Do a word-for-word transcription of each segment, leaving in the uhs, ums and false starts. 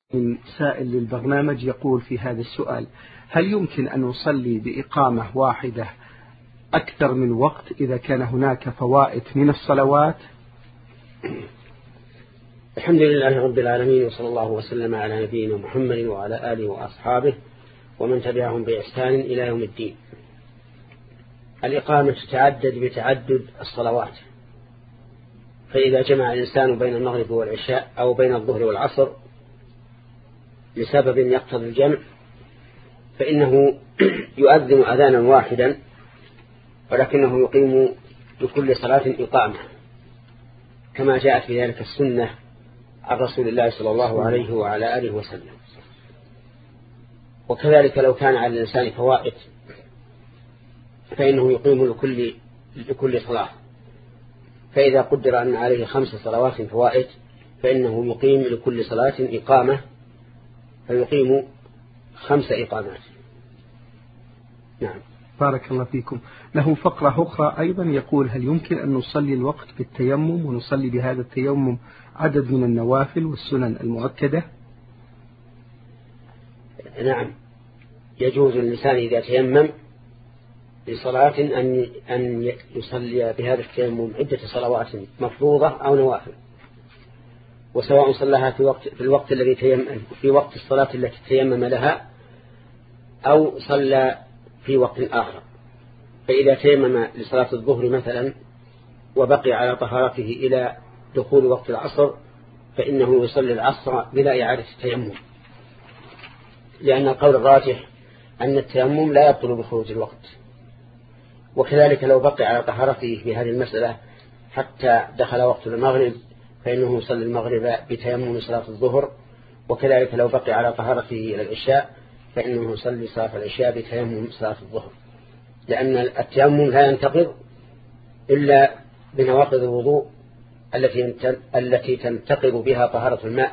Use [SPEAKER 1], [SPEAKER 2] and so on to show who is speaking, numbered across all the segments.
[SPEAKER 1] من سائل للبرنامج يقول في هذا السؤال: هل يمكن أن نصلي بإقامة واحدة أكثر من وقت إذا كان هناك فوائت من الصلوات؟
[SPEAKER 2] الحمد لله رب العالمين، وصلى الله وسلم على نبينا محمد وعلى آله وأصحابه ومن تبعهم بإحسان إلى يوم الدين. الإقامة تتعدد بتعدد الصلوات، فإذا جمع الإنسان بين المغرب والعشاء أو بين الظهر والعصر لسبب يقتضي الجمع فإنه يؤذن أذانا واحدا، ولكنه يقيم لكل صلاة إقامة، كما جاءت في ذلك السنة عن رسول الله صلى الله عليه وعلى آله وسلم. وكذلك لو كان على الإنسان فوائت فإنه يقيم لكل, لكل صلاة، فإذا قدر أن عليه خمس صلوات فوائت فإنه يقيم لكل صلاة إقامة، فيقيم خمس إقامات. نعم.
[SPEAKER 1] بارك الله فيكم. له فقرة أخرى أيضا يقول: هل يمكن أن نصلي الوقت بالتيمم ونصلي بهذا التيمم عدد من النوافل والسنن المؤكدة؟
[SPEAKER 2] نعم، يجوز للإنسان إذا تيمم لصلاة أن أن يصلي بهذا التيمم عدة صلوات مفروضة أو نوافل، وسواء صلىها في وقت في الوقت الذي تيمم في وقت الصلاة التي تيمم لها أو صلى في وقت آخر. فإذا تيمم لصلاة الظهر مثلا وبقي على طهارته إلى دخول وقت العصر فإنه يصلي العصر بلا إعادة التيمم، لأن القول الراجح أن التيمم لا يبطل بخروج الوقت. وكذلك لو بقي على طهارته في هذه المسألة حتى دخل وقت المغرب فإنه يصلي المغرب بتيمم صلاة الظهر، وكذلك لو بقي على طهارته إلى العشاء فإنه يصلي صلاة العشاء بتيمم صلاة الظهر، لأن التيمم لا ينتقض إلا بنواقض الوضوء التي التي تنتقض بها طهارة الماء،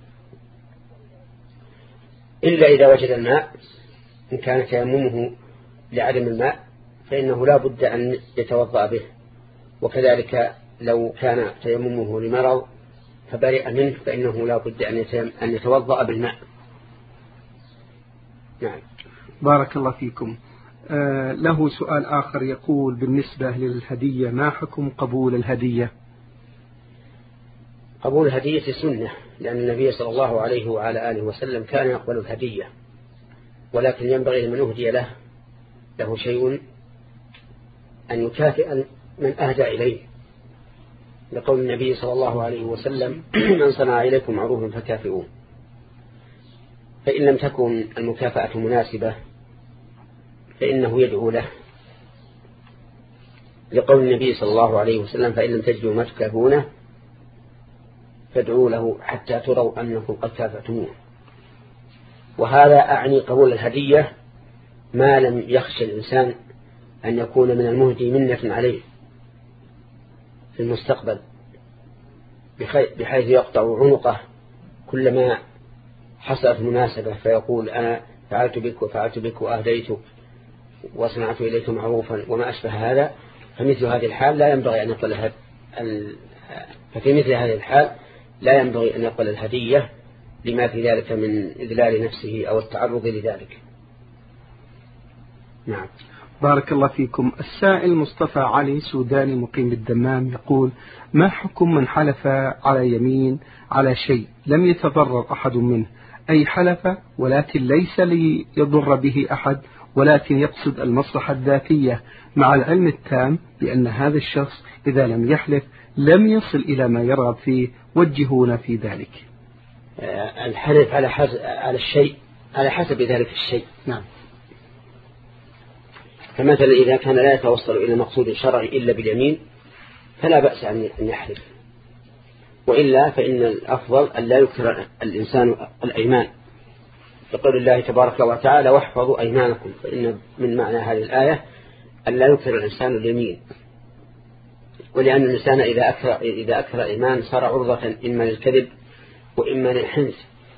[SPEAKER 2] إلا إذا وجد الماء. إن كان تيممه لعدم الماء فإنه لا بد أن يتوضأ به، وكذلك لو كان تيممه لمرض فبرئ منه فإنه لا بد أن يتوضأ بالماء. نعم.
[SPEAKER 1] بارك الله فيكم. آه له سؤال آخر يقول: بالنسبة للهدية ما حكم قبول الهدية؟
[SPEAKER 2] قبول الهدية سنة، لأن النبي صلى الله عليه وعلى آله وسلم كان يقبل الهدية، ولكن ينبغي من أهدي له له شيء أن يكافئ من أهدى إليه، لقول النبي صلى الله عليه وسلم: من صنع إليكم معروفا فكافئوه. فإن لم تكن المكافأة مناسبة فإنه يدعو له، لقول النبي صلى الله عليه وسلم: فإن لم تجدوا ما تكافئونه فادعوا له حتى تروا أنكم قد كافأتموه. وهذا أعني قبول الهدية ما لم يخشى الإنسان أن يكون من المهدي منة عليه في المستقبل، بحيث يقطع عنقه كلما حصلت مناسبة فيقول: أنا فعلت بك وفعلت بك وأهديتك وصنعت إليك معروفا وما أشبه هذا. فمثل هذه الحال لا ينبغي أن يقبل هد... ال... ففي مثل هذه الحال لا ينبغي أن يقبل الهدية لما في ذلك من إذلال نفسه أو التعرض لذلك. نعم.
[SPEAKER 1] بارك الله فيكم. السائل مصطفى علي سوداني مقيم بالدمام يقول: ما حكم من حلف على يمين على شيء لم يتضرر أحد منه، أي حلف ولكن ليس ليضر به أحد ولكن يقصد المصلحة الذاتية، مع العلم التام بأن هذا الشخص إذا لم يحلف لم يصل إلى ما يرغب فيه، وجهونا في ذلك.
[SPEAKER 2] الحلف على حسب على الشيء على حسب ذلك الشيء.
[SPEAKER 1] نعم.
[SPEAKER 2] فمثلا إذا كان لا يتوصل إلى مقصود شرعي إلا باليمين فلا بأس أن يحلف، وإلا فإن الأفضل أن لا يكثر الإنسان الأيمان، لقول الله تبارك وتعالى: واحفظوا أيمانكم. فإن من معنى هذه الآية أن لا يكثر الإنسان اليمين، ولأن الإنسان إذا أكثر إذا أكثر إيمان صار عرضة إما للكذب وإما للحنث،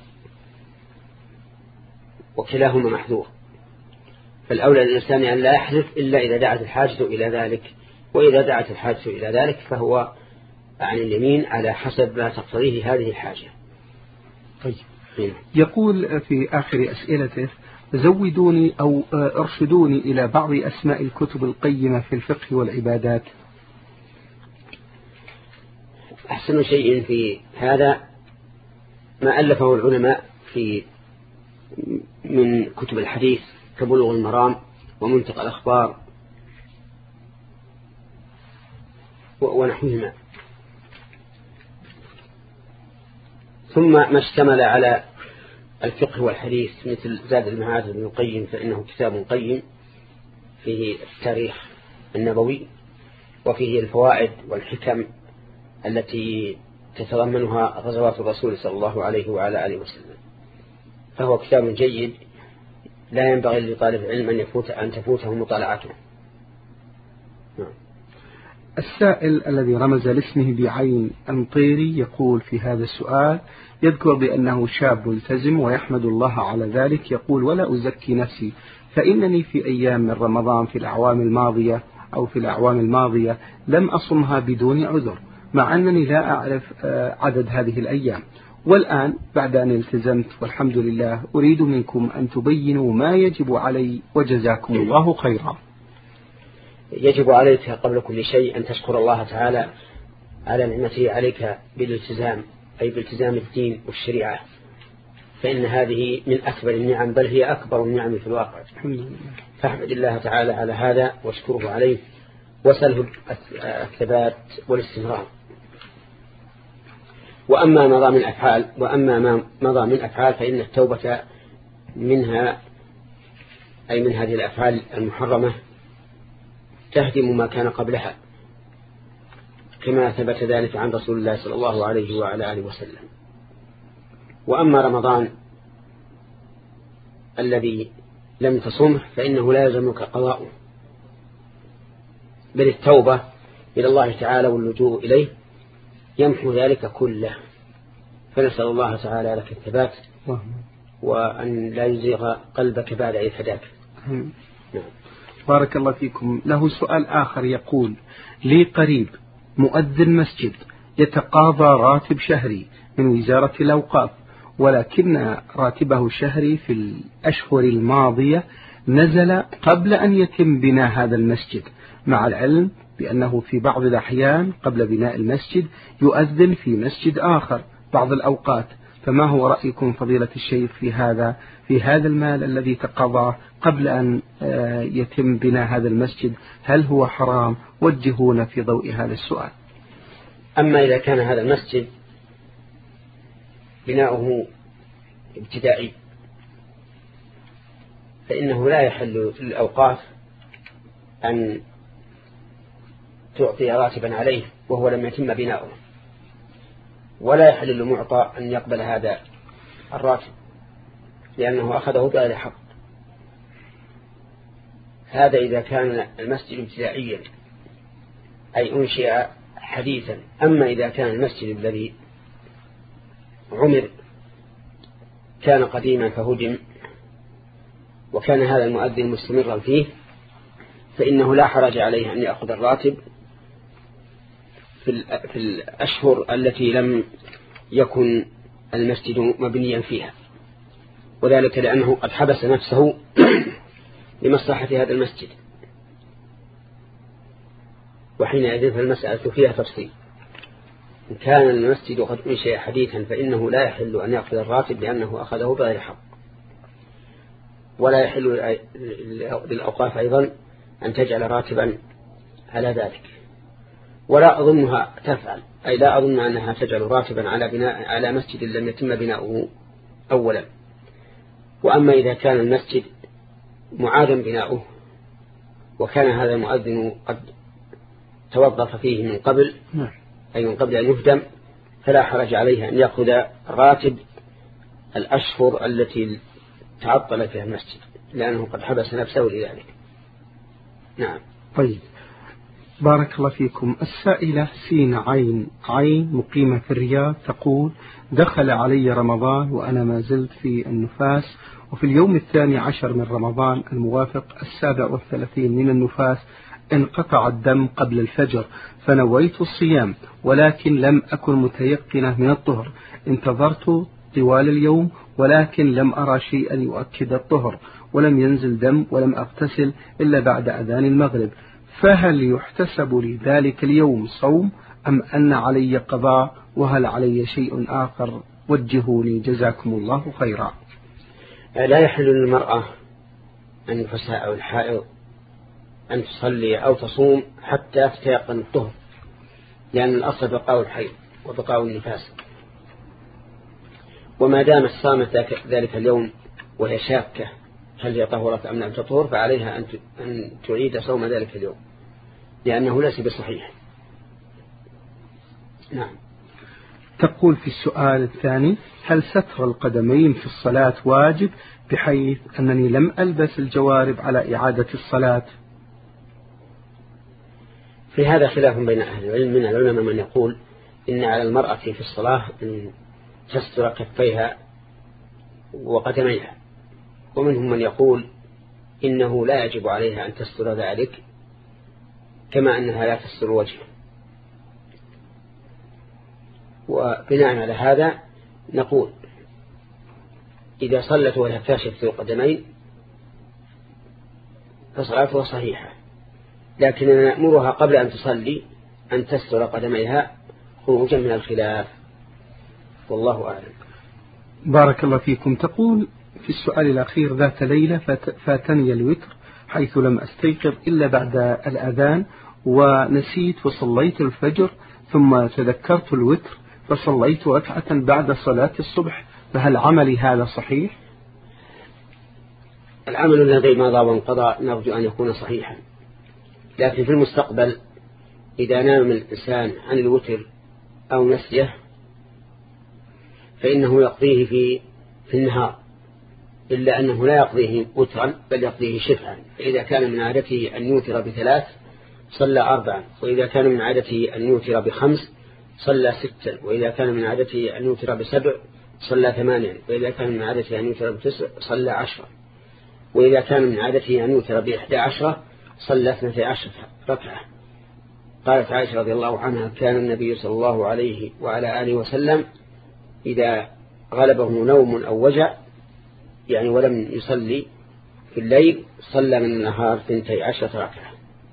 [SPEAKER 2] وكلاهما محذور. فالأولى للإنسان أن لا يحلف إلا إذا دعت الحاجة إلى ذلك، وإذا دعت الحاجة إلى ذلك فهو عن اليمين على حسب ما تقتضيه هذه الحاجة.
[SPEAKER 1] طيب. يقول في آخر أسئلته: زودوني أو ارشدوني إلى بعض أسماء الكتب القيمة في الفقه والعبادات.
[SPEAKER 2] أحسن شيء في هذا ما ألفه العلماء في من كتب الحديث كبلوغ المرام ومنتقى الأخبار ونحوهما، ثم ما اشتمل على الفقه والحديث مثل زاد المعاد ابن القيم، فإنه كتاب قيم فيه التاريخ النبوي وفيه الفوائد والحكم التي تتضمنها غزوات الرسول صلى الله عليه وعلى آله وسلم، فهو كتاب جيد لا ينبغي لطالب العلم أن يفوت أن تفوته مطالعته.
[SPEAKER 1] السائل الذي رمز لاسمه بعين أمطيري يقول في هذا السؤال، يذكر بأنه شاب ملتزم ويحمد الله على ذلك، يقول: ولا أزكي نفسي، فإنني في أيام من رمضان في الأعوام الماضية أو في الأعوام الماضية لم أصمها بدون عذر، مع أنني لا أعرف عدد هذه الأيام، والآن بعد أن التزمت والحمد لله أريد منكم أن تبينوا ما يجب علي وجزاكم الله خيرا.
[SPEAKER 2] يجب عليك قبل كل شيء أن تشكر الله تعالى على نعمته عليك بالالتزام، أي بالتزام الدين والشريعة، فإن هذه من أكبر النعم، بل هي أكبر النعم في الواقع. فاحمد الله تعالى على هذا واشكره عليه وسله الثبات والاستمرار. وأما مضى من أفعال وأما ما مضى من أفعال فإن التوبة منها، أي من هذه الأفعال المحرمة، تهدم ما كان قبلها، كما ثبت ذلك عن رسول الله صلى الله عليه وعلى آله وسلم. وأما رمضان الذي لم تصمه فإنه لا يلزمك قضاؤه، بل التوبة إلى الله تعالى واللجوء إليه يمحو ذلك كله. فنسأل الله تعالى لك الثبات وأن لا يزيغ قلبك بعد إذ هداك.
[SPEAKER 1] نعم. بارك الله فيكم. له سؤال آخر يقول: لي قريب مؤذن مسجد يتقاضى راتب شهري من وزارة الأوقاف، ولكن راتبه الشهري في الأشهر الماضية نزل قبل أن يتم بناء هذا المسجد، مع العلم بأنه في بعض الأحيان قبل بناء المسجد يؤذن في مسجد آخر بعض الأوقات، فما هو رأيكم فضيلة الشيخ في هذا في هذا المال الذي تقاضاه قبل أن يتم بناء هذا المسجد؟ هل هو حرام؟ وجهونا في ضوء هذا السؤال.
[SPEAKER 2] أما إذا كان هذا المسجد بناؤه ابتدائي فإنه لا يحل للأوقاف أن تعطي راتبا عليه وهو لم يتم بناؤه، ولا يحل للمعطى أن يقبل هذا الراتب لأنه أخذه بغير حق. هذا إذا كان المسجد ابتدائيا أي أنشئ حديثا. أما إذا كان المسجد الذي عمر كان قديما فهدم وكان هذا المؤذن مستمرا فيه فإنه لا حرج عليه أن يأخذ الراتب في الأشهر التي لم يكن المسجد مبنيا فيها، وذلك لأنه قد حبس نفسه لمصلحة هذا المسجد، وحينئذ فالمسألة فيها تفصيل. إن كان المسجد قد أنشئ حديثا فإنه لا يحل أن يأخذ الراتب لأنه أخذه بغير حق، ولا يحل للأوقاف أيضا أن تجعل راتبا على ذلك، ولا أظنها تفعل، أي لا أظن أنها تجعل راتبا على بناء على مسجد لم يتم بناؤه أولا. وأما إذا كان المسجد معادا بناؤه وكان هذا المؤذن قد توظف فيه من قبل أي من قبل أن يهدم فلا حرج عليه أن يأخذ راتب الأشهر التي تعطل فيها المسجد لأنه قد حبس نفسه لذلك. نعم.
[SPEAKER 1] طيب، بارك الله فيكم. السائلة سين عين عين مقيمة في الرياض تقول: دخل علي رمضان وأنا ما زلت في النفاس، وفي اليوم الثاني عشر من رمضان الموافق السابع والثلاثين من النفاس انقطع الدم قبل الفجر، فنويت الصيام ولكن لم أكن متيقنة من الطهر، انتظرت طوال اليوم ولكن لم أرى شيئا يؤكد الطهر، ولم ينزل دم، ولم أغتسل إلا بعد أذان المغرب، فهل يحتسب لي ذلك اليوم صوم أم أن علي قضاء؟ وهل علي شيء آخر؟ وجهوني جزاكم الله خيرا.
[SPEAKER 2] لا يحل للمرأة النفساء أو الحائض أن تصلي أو تصوم حتى تتيقن الطهر، لأن الأصل بقاء الحيض وبقاء النفاس، وما دامت صامت ذلك اليوم وهي شاكة هل هي طهرت أم لم تطهر فعليها أن تعيد صوم ذلك اليوم لأنه ليس بصحيح. نعم.
[SPEAKER 1] تقول في السؤال الثاني: هل ستر القدمين في الصلاة واجب بحيث أنني لم ألبس الجوارب على إعادة الصلاة؟
[SPEAKER 2] في هذا خلاف بين أهل العلم، من العلماء من يقول إن على المرأة في الصلاة أن تستر كفيها وقدميها، ومنهم من يقول إنه لا يجب عليها أن تستر ذلك كما أنها لا تستر وجهه. وبناء على هذا نقول إذا صلت وهي كاشفة القدمين فصلاتها صحيحة، لكن نأمرها قبل أن تصلي أن تستر قدميها خروجا من الخلاف، والله أعلم.
[SPEAKER 1] بارك الله فيكم. تقول في السؤال الأخير: ذات ليلة فاتني الوتر حيث لم أستيقظ إلا بعد الأذان، ونسيت وصليت الفجر، ثم تذكرت الوتر فصليت ركعة بعد صلاة الصبح، فهل عملي هذا صحيح؟
[SPEAKER 2] العمل الذي مضى وانقضى نرجو أن يكون صحيحا، لكن في المستقبل إذا نام الإنسان عن الوتر أو نسيه فإنه يقضيه في في النهار، إلا أنه لا يقضيه وترا بل يقضيه شفعا. فإذا كان من عادته أن يوتر بثلاث صلى أربعا، وإذا كان من عادته أن يوتر بخمس صلى ستا، وإذا كان من عادته أن يوتر بسبع صلى ثمانيا، وإذا كان من عادته أن يوتر بتسع صلى عشرة، وإذا كان من عادته أن يوتر بإحدى عشرة صلى اثنتي عشرة ركعة. قالت عائشة رضي الله عنها: كان النبي صلى الله عليه وعلى آله وسلم إذا غلبه نوم أو وجع يعني ولم يصلي في الليل صلى من النهار اثنتي عشرة ركعة.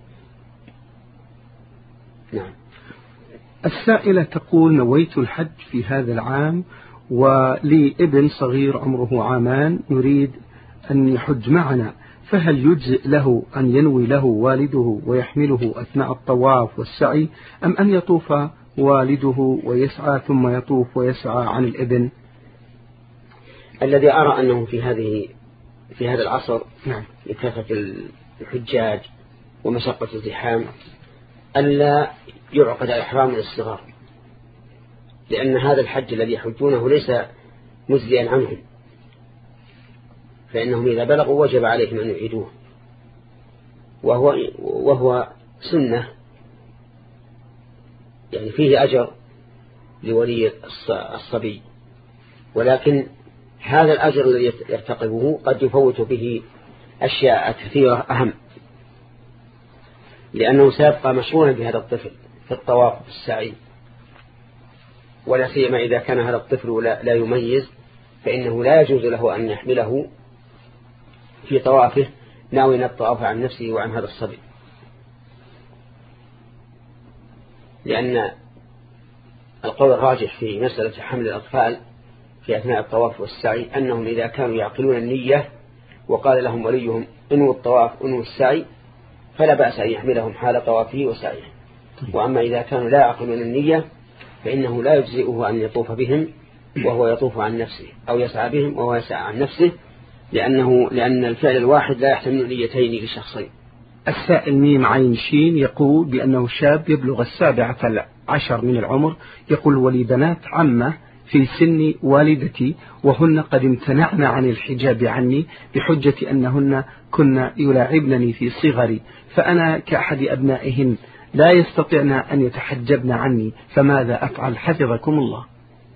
[SPEAKER 2] نعم.
[SPEAKER 1] السائلة تقول: نويت الحج في هذا العام ولي ابن صغير عمره عامان يريد أن يحج معنا، فهل يجزئ له أن ينوي له والده ويحمله أثناء الطواف والسعي، أم أن يطوف والده ويسعى ثم يطوف ويسعى عن الابن؟
[SPEAKER 2] الذي أرى أنه في هذه في هذا العصر
[SPEAKER 1] نعم.
[SPEAKER 2] لكثرة الحجاج ومشقة الزحام ألا يعقد الإحرام للصغار، لأن هذا الحج الذي يحجونه ليس مجزيا عنهم، فإنهم إذا بلغوا وجب عليهم أن يعيدوه، وهو, وهو سنة يعني فيه أجر لولي الصبي، ولكن هذا الأجر الذي يرتقبه قد يفوت به أشياء كثيرة أهم، لأنه سيبقى مشغولا بهذا الطفل في الطواف والسعي، ولا سيما إذا كان هذا الطفل لا, لا يميز، فإنه لا يجوز له أن يحمله في طوافه ناوي الطواف عن نفسه وعن هذا الصبي، لأن القول الراجح في مسألة حمل الأطفال في أثناء الطواف والسعي أنهم إذا كانوا يعقلون النية وقال لهم وليهم انووا الطواف انووا السعي فلا بأس أن يحملهم حال طوافه وسعيه. وأما إذا كانوا لا يعقلون النية فإنه لا يجزئه أن يطوف بهم وهو يطوف عن نفسه، أو يسعى بهم وهو يسعى عن نفسه، لأنه لأن الفعل الواحد لا يحتمل نيتين لشخصين.
[SPEAKER 1] السائل ميم عين شين يقول بأنه شاب يبلغ السابعة عشر من العمر، يقول: ولي بنات عمة في سن والدتي وهن قد امتنعن عن الحجاب عني بحجة أنهن كن يلاعبنني في صغري، فأنا كأحد أبنائهن لا يستطيعن أن يتحجبن عني، فماذا أفعل حفظكم الله؟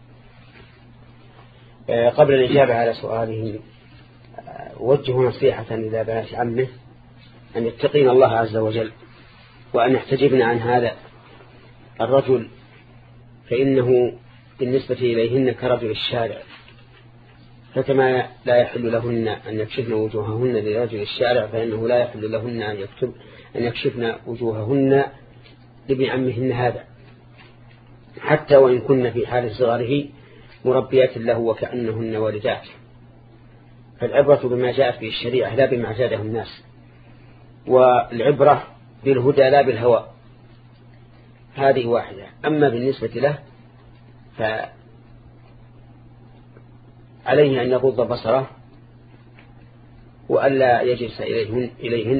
[SPEAKER 2] قبل الإجابة على سؤاله وجه نصيحة إلى بنات عمه أن يتقين الله عز وجل وأن يحتجبن عن هذا الرجل، فإنه بالنسبة إليهن كرجل الشارع، فكما لا يحل لهن أن يكشفن وجوههن لرجل الشارع فإنه لا يحل لهن أن يكتب أن يكشفن وجوههن لابن عمهن هذا، حتى وإن كن في حال صغره مربيات له وكأنهن والدات. فالعبرة بما جاءت به الشريعة لا بما اعتاده الناس، والعبرة بالهدى لا بالهوى. هذه واحدة. أما بالنسبة له فعليه أن يغض بصره وألا يجلس إليهن, إليهن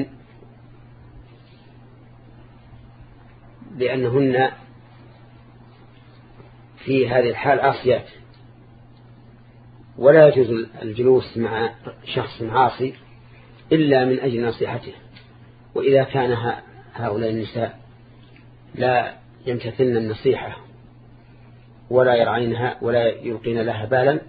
[SPEAKER 2] لأنهن في هذه الحال عاصيات، ولا يجوز الجلوس مع شخص عاصي إلا من أجل نصيحته. وإذا كان هؤلاء النساء لا يمتثلن النصيحة ولا يرعينها ولا يلقين لها بالا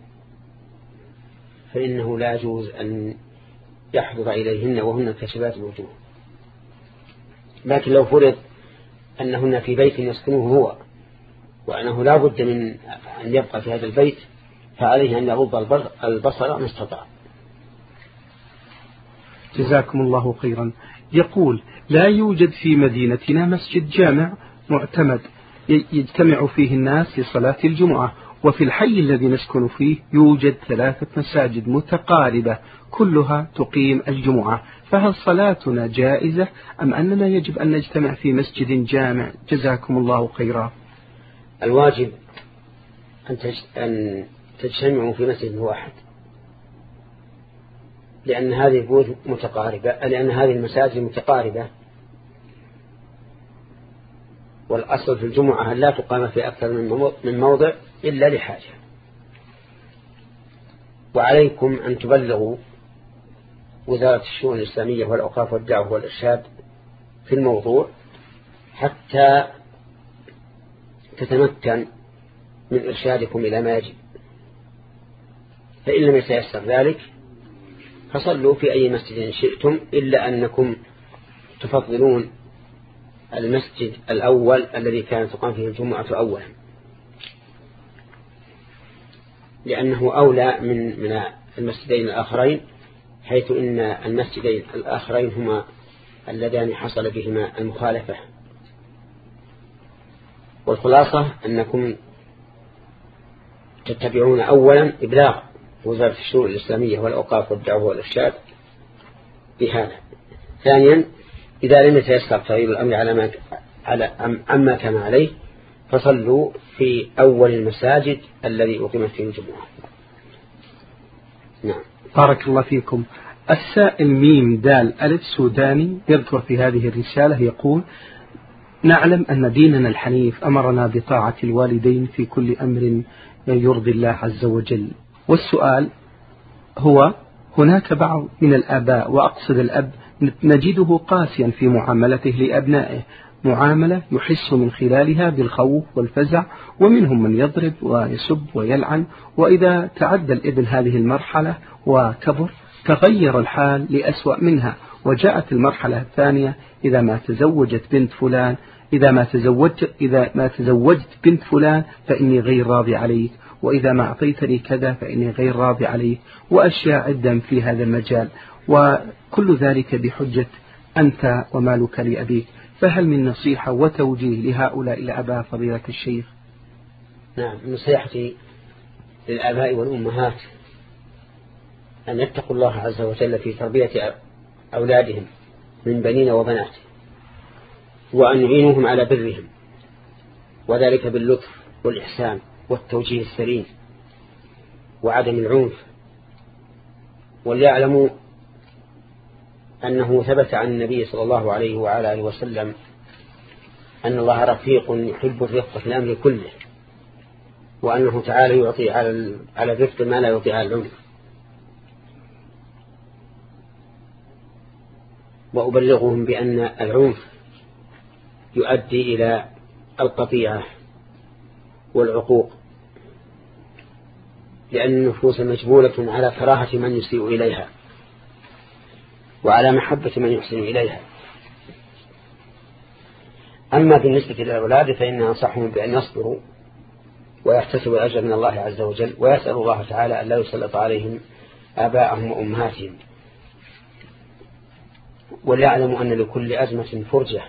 [SPEAKER 2] فإنه لا يجوز أن يحضر إليهن وهن كشبات الوجوه. لكن لو فرض أنهن في بيت يسكنه هو وأنه لا بد من أن يبقى في هذا البيت فعليه أن يغض البصر ما استطاع.
[SPEAKER 1] جزاكم الله خيرا. يقول: لا يوجد في مدينتنا مسجد جامع معتمد يجتمع فيه الناس لصلاة الجمعة، وفي الحي الذي نسكن فيه يوجد ثلاثة مساجد متقاربة كلها تقيم الجمعة، فهل صلاتنا جائزة أم أننا يجب أن نجتمع في مسجد جامع؟ جزاكم الله خيرا.
[SPEAKER 2] الواجب أن تجتمعوا في مسجد واحد، لأن هذه البيوت متقاربة، لأن هذه المساجد متقاربة، والأصل في الجمعة لا تقام في أكثر من موضع إلا لحاجة. وعليكم أن تبلغوا وزارة الشؤون الإسلامية والأوقاف والدعوة والإرشاد في الموضوع حتى تتمكن من إرشادكم إلى ما يجب. فإن لم يتيسر ذلك فصلوا في أي مسجد شئتم، إلا أنكم تفضلون المسجد الأول الذي كانت تقام فيه الجمعة أولا، لأنه أولى من من المسجدين الآخرين، حيث إن المسجدين الآخرين هما اللذان حصل بهما المخالفة. والخلاصة أنكم تتبعون أولا إبلاغ وزارة الشؤون الإسلامية والأوقاف والدعوة والإرشاد بهذا. ثانيا، إذا لم يتيسر تغيير الأمر على ما على عما كان عليه فصلوا في أول المساجد الذي أقيمت فيه الجمعة. نعم.
[SPEAKER 1] بارك الله فيكم. السائل ميم دال ألف سوداني يذكر في هذه الرسالة يقول: نعلم أن ديننا الحنيف أمرنا بطاعة الوالدين في كل أمر يرضي الله عز وجل، والسؤال هو: هناك بعض من الآباء وأقصد الأب نجده قاسيا في معاملته لأبنائه، معاملة يحس من خلالها بالخوف والفزع، ومنهم من يضرب ويسب ويلعن، وإذا تعدى الابن هذه المرحلة وكبر تغير الحال لأسوأ منها، وجاءت المرحلة الثانية: إذا ما تزوجت بنت فلان إذا ما تزوجت إذا ما تزوجت بنت فلان فإني غير راضي عليك، وإذا ما أعطيتني كذا فإني غير راضي عليك، وأشياء عدة في هذا المجال، وكل ذلك بحجة أنت ومالك لأبيك. فهل من نصيحة وتوجيه لهؤلاء الآباء فضيلة الشيخ؟
[SPEAKER 2] نعم، نصيحتي للآباء والأمهات أن يتقوا الله عز وجل في تربية أولادهم من بنين وبنات، وأن يعينوهم على برهم، وذلك باللطف والإحسان والتوجيه السليم وعدم العنف. وليعلموا أنه ثبت عن النبي صلى الله عليه وعلى آله وسلم أن الله رفيق يحب الرفق في الأمر كله، وأنه تعالى يعطي على الرفق ما لا يعطي على العنف. وأبلغهم بأن العنف يؤدي إلى القطيعة والعقوق، لأن النفوس مجبولة على كراهة من يسيء إليها وعلى محبة من يحسن إليها. أما بالنسبة للأولاد فإن أنصحهم بأن يصبروا ويحتسب الأجر من الله عز وجل، ويسأل الله تعالى أن لا يسلط عليهم آباءهم وأمهاتهم، وليعلموا أن لكل أزمة فرجة،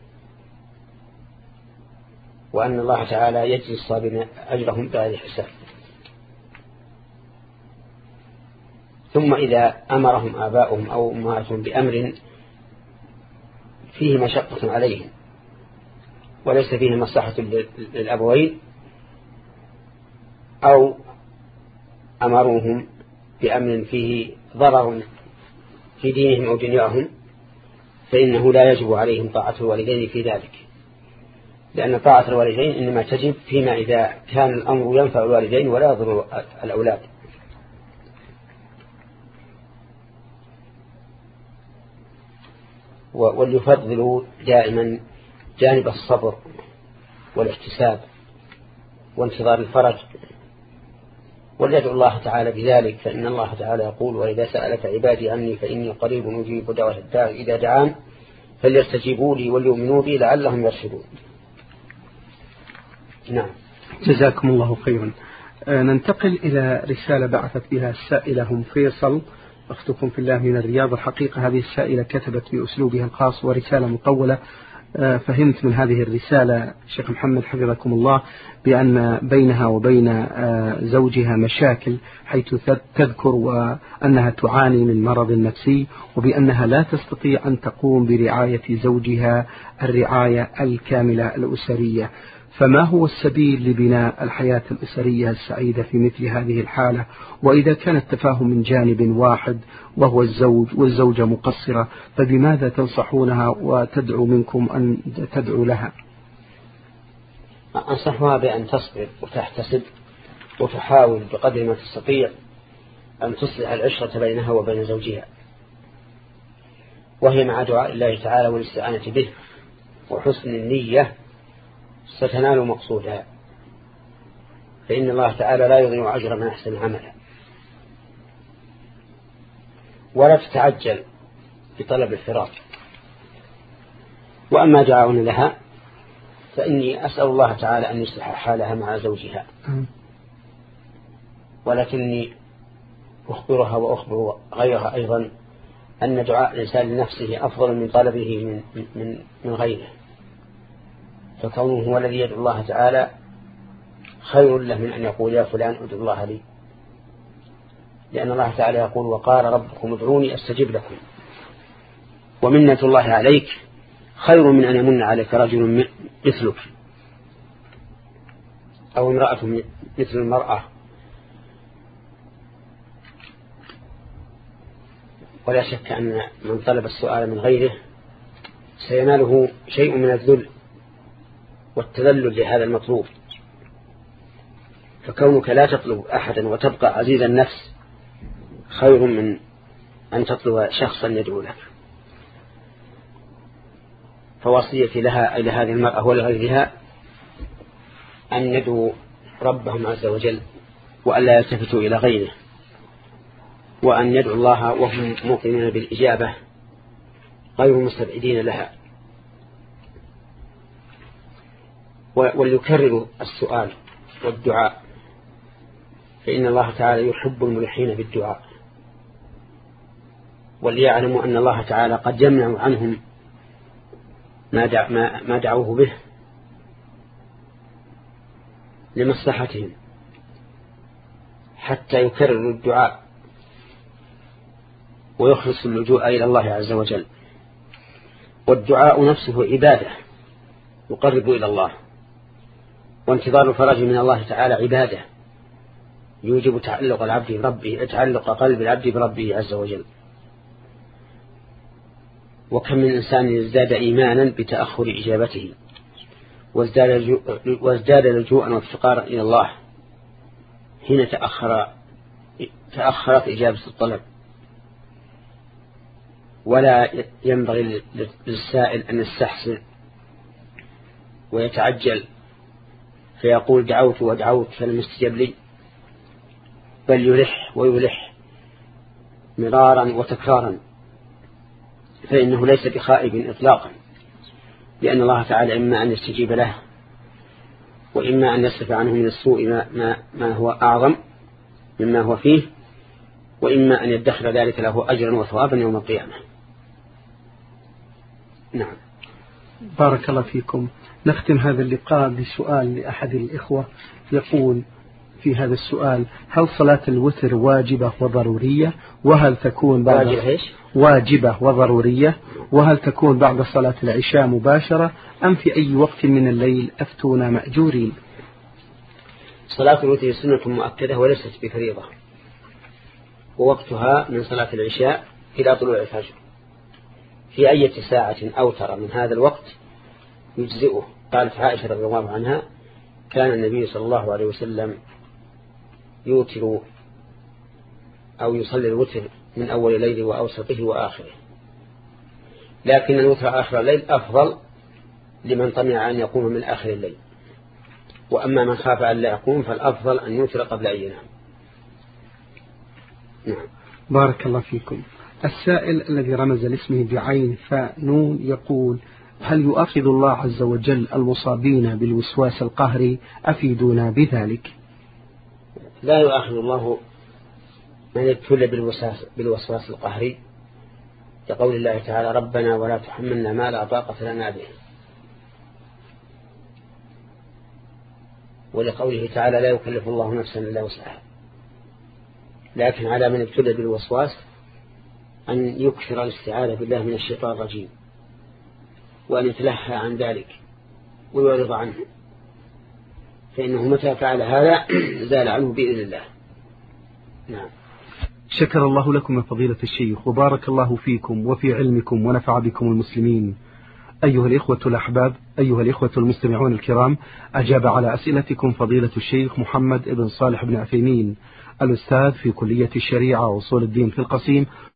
[SPEAKER 2] وأن الله تعالى يجزي الصابرين أجرهم بغير حساب. ثم إذا أمرهم آباؤهم أو أمهاتهم بأمر فيه مشقة عليهم وليس فيه مصلحة للأبوين، أو أمروهم بأمر فيه ضرر في دينهم أو دنياهم، فإنه لا يجب عليهم طاعة الوالدين في ذلك، لأن طاعة الوالدين إنما تجب فيما إذا كان الأمر ينفع الوالدين ولا يضر الأولاد. وليفضلوا دائما جانب الصبر والاحتساب وانتظار الفرج، وليدعو الله تعالى بذلك، فإن الله تعالى يقول: وإذا سألك عبادي عني فإني قريب أجيب دعوة الداع إذا دعان فليستجيبوا لي وليؤمنوا بي لعلهم يرشدون. نعم.
[SPEAKER 1] جزاكم الله خيرا. ننتقل إلى رسالة بعثت بها السائلة هم فيصل أختكم في الله من الرياض. الحقيقة هذه السائلة كتبت بأسلوبها الخاص ورسالة مطولة. فهمت من هذه الرسالة شيخ محمد حفظكم الله بأن بينها وبين زوجها مشاكل، حيث تذكر وأنها تعاني من مرض نفسي، وبأنها لا تستطيع أن تقوم برعاية زوجها الرعاية الكاملة الأسرية. فما هو السبيل لبناء الحياة الأسرية السعيدة في مثل هذه الحالة؟ وإذا كان التفاهم من جانب واحد وهو الزوج والزوجة مقصرة، فبماذا تنصحونها وتدعو منكم أن تدعو لها؟
[SPEAKER 2] أنصحها بأن تصبر وتحتسب وتحاول بقدر ما تستطيع أن تصلح العشرة بينها وبين زوجها، وهي مع دعاء الله تعالى والاستعانة به وحسن النية ستنال مقصودها، فإن الله تعالى لا يضيع أجر من أحسن عملا. ولا تتعجل بطلب الفراق. وأما دعاؤنا لها فإني أسأل الله تعالى أن يصلح حالها مع زوجها، ولكني أخبرها وأخبر غيرها أيضا أن دعاء الإنسان لنفسه أفضل من طلبه من, من, من غيره، فكونه هو الذي يدعو الله تعالى خير له من أن يقول: يا فلان ادعو الله لي، لأن الله تعالى يقول: وقال ربكم ادعوني أستجب لكم. ومنة الله عليك خير من أن يمن عليك رجل مثلك أو امرأة مثل المرأة. ولا شك أن من طلب السؤال من غيره سيناله شيء من الذل والتذلل لهذا المطلوب، فكونك لا تطلب أحدا وتبقى عزيز النفس خير من أن تطلب شخصا يدعو لك. فوصيتي لها إلى هذه المرأة ولغيرها أن يدعو ربهم عز وجل وأن لا يلتفتوا إلى غيره، وأن يدعو الله وهم موقنون بالإجابة غير مستبعدين لها، وليكرروا السؤال والدعاء، فإن الله تعالى يحب الملحين بالدعاء، وليعلموا أن الله تعالى قد يمنع عنهم ما, دع ما, ما دعوه به لمصلحتهم حتى يكرروا الدعاء ويخلص اللجوء إلى الله عز وجل. والدعاء نفسه عبادة يقرب إلى الله، وانتظار الفرج من الله تعالى عبادة يوجب تعلق العبد بربه، تعلق قلب العبد بربه عز وجل. وكم من إنسان ازداد إيمانا بتأخر إجابته وازداد, وازداد لجوءا وافتقارا إلى الله حين تأخر تأخرت إجابة الطلب. ولا ينبغي للسائل أن يستحسن ويتعجل فيقول: دعوت ودعوت فلم يستجب لي، بل يلح ويلح مرارا وتكرارا، فإنه ليس بخائب إطلاقا، لأن الله تعالى إما أن يستجيب له وإما أن يصرف عنه من السوء ما, ما, ما هو أعظم مما هو فيه، وإما أن يدخر ذلك له أجرا وثوابا يوم القيامة. نعم.
[SPEAKER 1] بارك الله فيكم. نختم هذا اللقاء بسؤال لأحد الإخوة يقول في هذا السؤال: هل صلاة الوتر واجبة وضرورية؟ وهل تكون بعد
[SPEAKER 2] واجبة,
[SPEAKER 1] واجبة وضرورية؟ وهل تكون بعد صلاة العشاء مباشرة أم في أي وقت من الليل؟ أفتونا مأجورين.
[SPEAKER 2] صلاة الوتر سنة مؤكدة وليست بفريضة، ووقتها من صلاة العشاء إلى طلوع الفجر، في أي ساعة أوتر من هذا الوقت يجزئه. قالت عائشة رضي الله عنها: كان النبي صلى الله عليه وسلم يوتر أو يصلي الوتر من أول الليل وأوسطه وآخره، لكن الوتر آخر الليل أفضل لمن طمع أن يقوم من آخر الليل، وأما من خاف أن لا يقوم فالأفضل أن يوتر قبل أن ينام. نعم.
[SPEAKER 1] بارك الله فيكم. السائل الذي رمز لاسمه بعين فنون يقول: هل يؤاخذ الله عز وجل المصابين بالوسواس القهري؟ أفيدونا بذلك.
[SPEAKER 2] لا يؤاخذ الله من يبتلى بالوسواس, بالوسواس القهري، كقول الله تعالى: ربنا ولا تحملنا ما لا طاقة لنا به، ولقوله تعالى: لا يكلف الله نفسا إلا وسعها. لكن على من ابتلى بالوسواس أن يكثر الاستعاذة بالله من الشيطان الرجيم، وأن يتلهى عن ذلك ويعرض عنه، فإنه متى فعل هذا زال عنه بإذن الله. نعم.
[SPEAKER 1] شكر الله لكم يا فضيلة الشيخ، وبارك الله فيكم وفي علمكم ونفع بكم المسلمين. أيها الإخوة الأحباب، أيها الإخوة المستمعون الكرام، أجاب على أسئلتكم فضيلة الشيخ محمد بن صالح بن عثيمين، الأستاذ في كلية الشريعة وأصول الدين في القصيم.